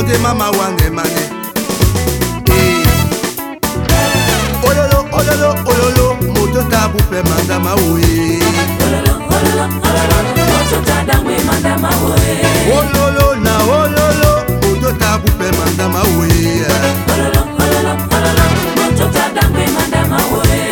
monde mama wange mane. Ololo, ololo, ololo, moto tabu pe mandama oye. Ololo, ololo, ololo, moto tadangwe mandama oye. Ololo na ololo, moto tabu pe mandama oye. Ololo, ololo, ololo, moto tadangwe mandama oye.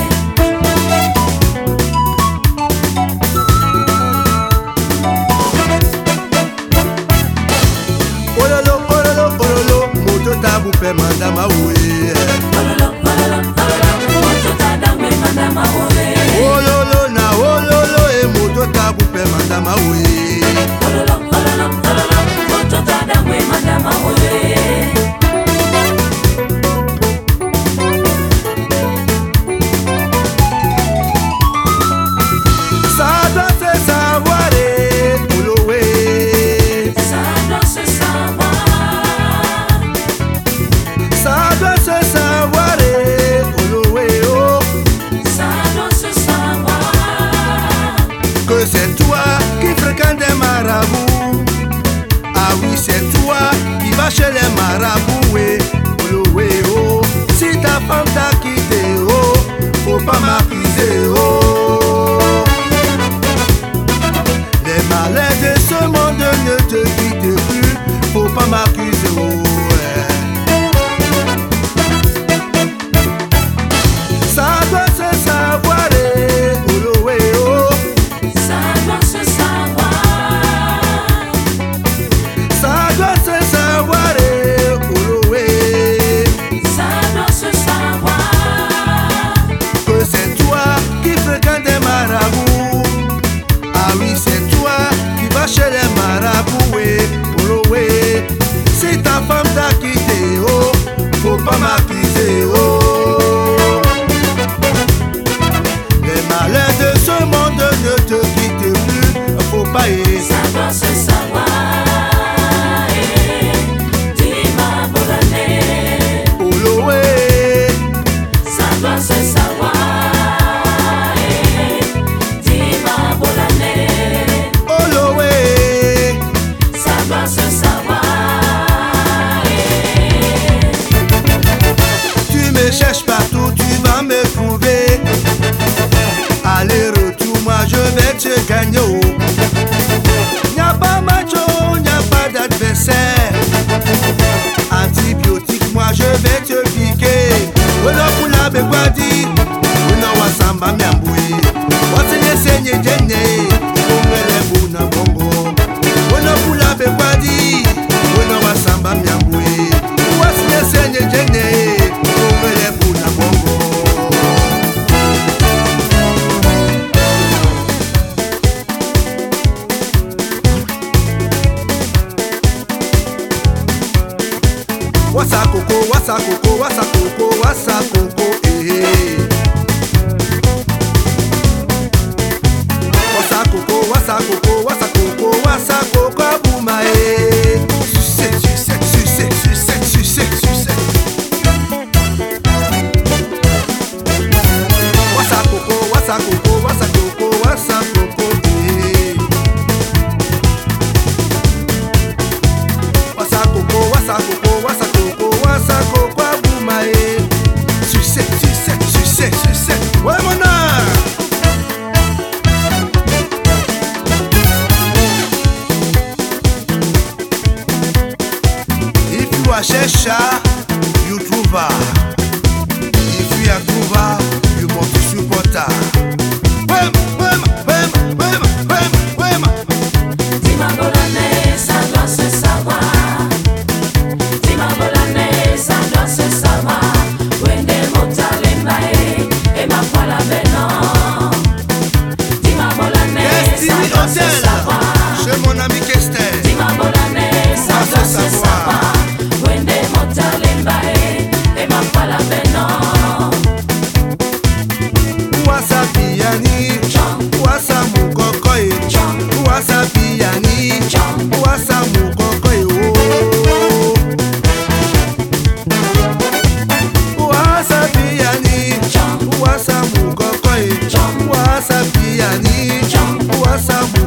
Ololo, ololo, ololo, moto tabu pe mandama oye. Ololo, ololo, ololo, moto tadangwe mandama oye. Ololo na ololo, moto tabu pe mandama oye. Ololo, ololo, ololo, moto tadangwe mandama oye. Ça doit se savoir, Olowe. Ça doit se savoir. Ça doit se savoir, Olowe, oh. Ça doit se savoir. Que c'est toi qui fréquente des marabouts. Ah oui, c'est toi qui vas chez les marabouts, ouais. Olowe, oh. Si ta femme t'a quitté, oh, faut pas m'accuser, oh. Les malais de ce monde ne te quittent plus, faut pas m'accuser, oh. Ouais. Ça doit se savoir, Olowe, oh. Ça doit se savoir. Ça doit se savoir, Olowe. Ça doit se savoir. Que c'est toi qui fréquente des marabouts. Ah oui, c'est toi qui vas chez les marabouts, ouais. Olowe. Si ta femme t'a quitté, oh, faut pas m'accuser, oh. Les malheurs de ce monde ne te quittent plus, faut pas y. Ça doit se savoir. Dima Bolane. Olowe. Ça doit se savoir. Dima Bolane. Olowe. Ça doit se savoir. Tu me cherches partout, tu vas me trouver. Aller-retour, moi je vais te gagner, oh. Y'a pas macho, y'a pas d'adversaire. Antibiotique, moi je vais te piquer. Wena pula begwadi, wena wasamba miambui. Wasenye senye jene, ongele buna bongo. Wena pula begwadi, wena wasamba miambui. Wasenye senye jene, ongele buna bongo. Wasa koko, wasa koko, wasa koko, wasa koko, eh. Wasa koko, wasa koko, wasa koko, wasa koko, abouma, eh. Sucette, sucette, sucette, sucette, sucette, sucette. Wasa koko, wasa koko, wasa koko, wasa koko, eh. Wasa koko, wasa koko, wasa koko, wasa koko, abouma, eh. Sucette, sucette, sucette, sucette. Ouais, mon âme. If you are Shesha, you trouva. If you are trouva, you must support her. Wem, wem, wem, wem, wem, wem. Dima Bolane, ça doit se savoir. Dima Bolane, ça doit se savoir. Wende motalembae, et ma poila benon. Dima Bolane, ça Destiny doit se Hotel, savoir. chez mon ami Kester. Dima Bolane, ça doit se savoir. Wende motalembae, et ma poila benon. Wasa Piani, Wasa Mukokoi, Wasa Piani, Wasa Mukokoi, oh. Wasa Piani, Wasa Mukokoi, Wasa Piani, Wasa Mukokoi.